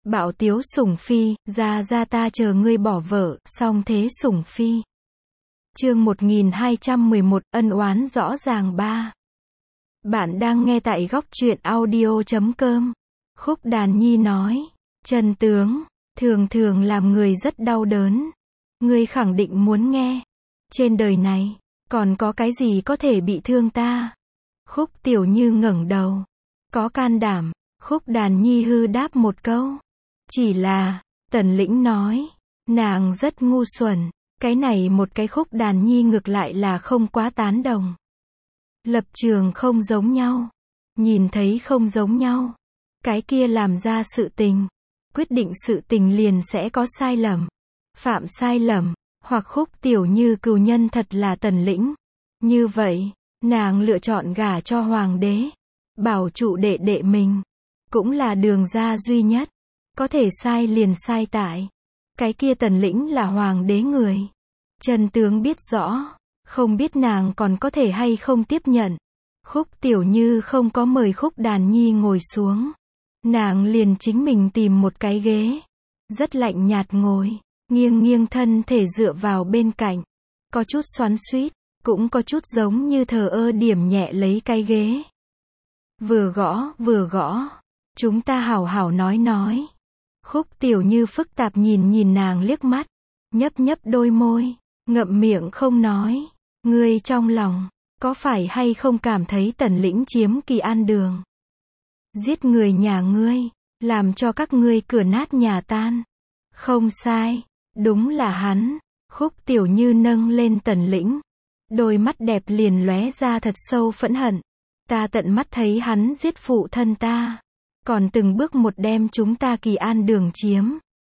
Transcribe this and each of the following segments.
Bạo tiếu sủng phi, ra ta chờ ngươi bỏ vợ, xong thế sủng phi. Chương 1211, ân oán rõ ràng 3. Bạn đang nghe tại góc truyện audio.com. Khúc Đàn Nhi nói, chân tướng, thường làm người rất đau đớn. Ngươi khẳng định muốn nghe. Trên đời này, còn có cái gì có thể bị thương ta? Khúc Tiểu Như ngẩng đầu. Có can đảm, Khúc Đàn Nhi hư đáp một câu. Chỉ là, Tần Lĩnh nói, nàng rất ngu xuẩn. Cái này một cái Khúc Đàn Nhi ngược lại là không quá tán đồng. Lập trường không giống nhau. Nhìn thấy không giống nhau. Cái kia làm ra sự tình. Quyết định sự tình liền sẽ có sai lầm. Phạm sai lầm. Hoặc Khúc Tiểu Như cừu nhân thật là Tần Lĩnh. Như vậy, nàng lựa chọn gả cho hoàng đế. Bảo trụ đệ đệ mình. Cũng là đường ra duy nhất. Có thể sai liền sai tại. Cái kia Tần Lĩnh là hoàng đế người. Chân tướng biết rõ. Không biết nàng còn có thể hay không tiếp nhận. Khúc Tiểu Như không có mời Khúc Đàn Nhi ngồi xuống. Nàng liền chính mình tìm một cái ghế. Rất lạnh nhạt ngồi. Nghiêng thân thể dựa vào bên cạnh. Có chút xoắn xuýt. Cũng có chút giống như thờ ơ điểm nhẹ lấy cái ghế. Vừa gõ. Chúng ta hảo hảo nói. Khúc Tiểu Như phức tạp nhìn nàng liếc mắt. Nhấp đôi môi. Ngậm miệng không nói. Ngươi trong lòng, có phải hay không cảm thấy Tần Lĩnh chiếm Kỳ An Đường? Giết người nhà ngươi, làm cho các ngươi cửa nát nhà tan. Không sai, đúng là hắn. Khúc Tiểu Như nâng lên Tần Lĩnh. Đôi mắt đẹp liền lóe ra thật sâu phẫn hận. Ta tận mắt thấy hắn giết phụ thân ta. Còn từng bước một đem chúng ta Kỳ An Đường chiếm.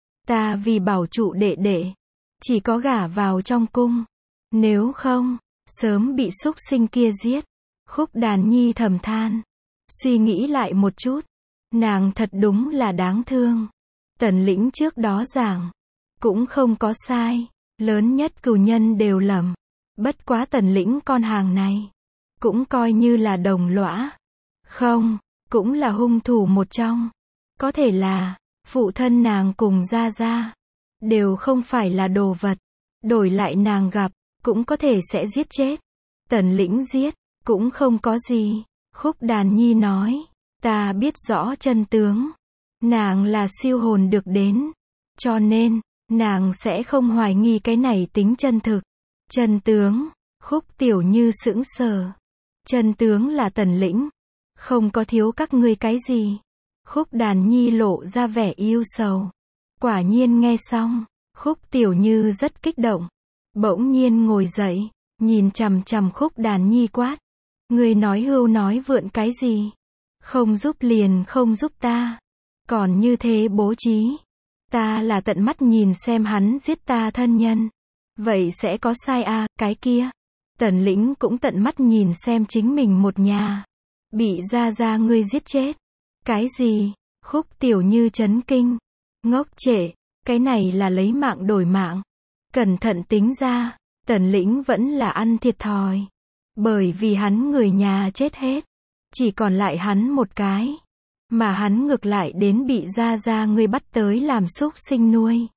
Ta vì bảo trụ đệ đệ. Chỉ có gả vào trong cung. Nếu không, sớm bị súc sinh kia giết. Khúc Đàn Nhi thầm than. Suy nghĩ lại một chút. Nàng thật đúng là đáng thương. Tần Lĩnh trước đó giảng. Cũng không có sai. Lớn nhất cừu nhân đều lầm. Bất quá Tần Lĩnh con hàng này. Cũng coi như là đồng lõa. Không, cũng là hung thủ một trong. Có thể là, phụ thân nàng cùng ra. Đều không phải là đồ vật. Đổi lại nàng gặp, cũng có thể sẽ giết chết. Tần Lĩnh giết, cũng không có gì. Khúc Đàn Nhi nói, ta biết rõ chân tướng. Nàng là siêu hồn được đến. Cho nên, nàng sẽ không hoài nghi cái này tính chân thực. Chân tướng, Khúc Tiểu Như sững sờ. Chân tướng là Tần Lĩnh. Không có thiếu các ngươi cái gì. Khúc Đàn Nhi lộ ra vẻ yêu sầu. Quả nhiên nghe xong, Khúc Tiểu Như rất kích động. Bỗng nhiên ngồi dậy, nhìn chằm Khúc Đàn Nhi quát. Ngươi nói hưu nói vượn cái gì? Không giúp liền không giúp ta. Còn như thế bố trí. Ta là tận mắt nhìn xem hắn giết ta thân nhân. Vậy sẽ có sai à, cái kia. Tần Lĩnh cũng tận mắt nhìn xem chính mình một nhà. Bị ra ngươi giết chết. Cái gì? Khúc Tiểu Như chấn kinh. Ngốc trệ, cái này là lấy mạng đổi mạng. Cẩn thận tính ra, Tần Lĩnh vẫn là ăn thiệt thòi. Bởi vì hắn người nhà chết hết. Chỉ còn lại hắn một cái. Mà hắn ngược lại đến bị ra người bắt tới làm súc sinh nuôi.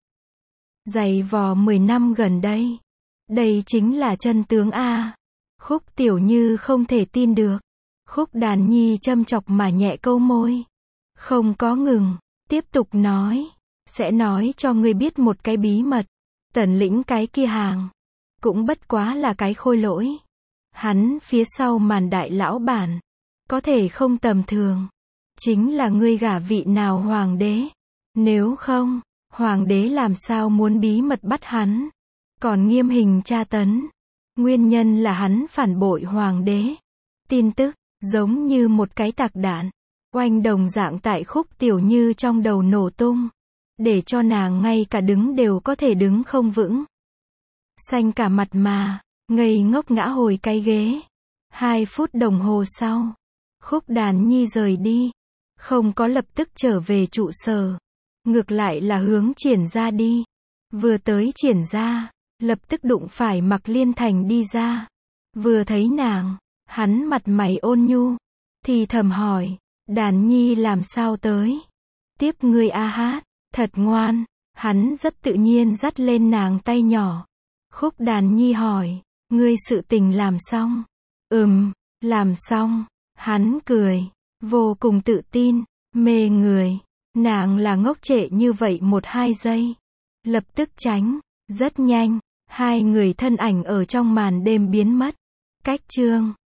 Dày vò 10 năm gần đây. Đây chính là chân tướng a. Khúc Tiểu Như không thể tin được. Khúc Đàn Nhi châm chọc mà nhẹ câu môi. Không có ngừng, tiếp tục nói. Sẽ nói cho ngươi biết một cái bí mật. Tần Lĩnh cái kia hàng. Cũng bất quá là cái khôi lỗi. Hắn phía sau màn đại lão bản. Có thể không tầm thường. Chính là ngươi gả vị nào hoàng đế. Nếu không, hoàng đế làm sao muốn bí mật bắt hắn. Còn nghiêm hình tra tấn. Nguyên nhân là hắn phản bội hoàng đế. Tin tức, giống như một cái tạc đạn. Oanh đồng dạng tại Khúc Tiểu Như trong đầu nổ tung. Để cho nàng ngay cả đứng đều có thể đứng không vững. Xanh cả mặt mà, ngây ngốc ngã hồi cái ghế. 2 phút đồng hồ sau, Khúc Đàn Nhi rời đi. Không có lập tức trở về trụ sở. Ngược lại là hướng Triển Gia đi. Vừa tới Triển Gia, lập tức đụng phải Mạc Liên Thành đi ra. Vừa thấy nàng, hắn mặt mày ôn nhu. Thì thầm hỏi, Đàn Nhi làm sao tới? Tiếp ngươi a hát. Thật ngoan. Hắn rất tự nhiên dắt lên nàng tay nhỏ. Khúc Đàn Nhi hỏi, ngươi sự tình làm xong? Làm xong. Hắn cười, vô cùng tự tin, mê người. Nàng là ngốc trệ như vậy 1-2 giây. Lập tức tránh, rất nhanh, hai người thân ảnh ở trong màn đêm biến mất. Cách chương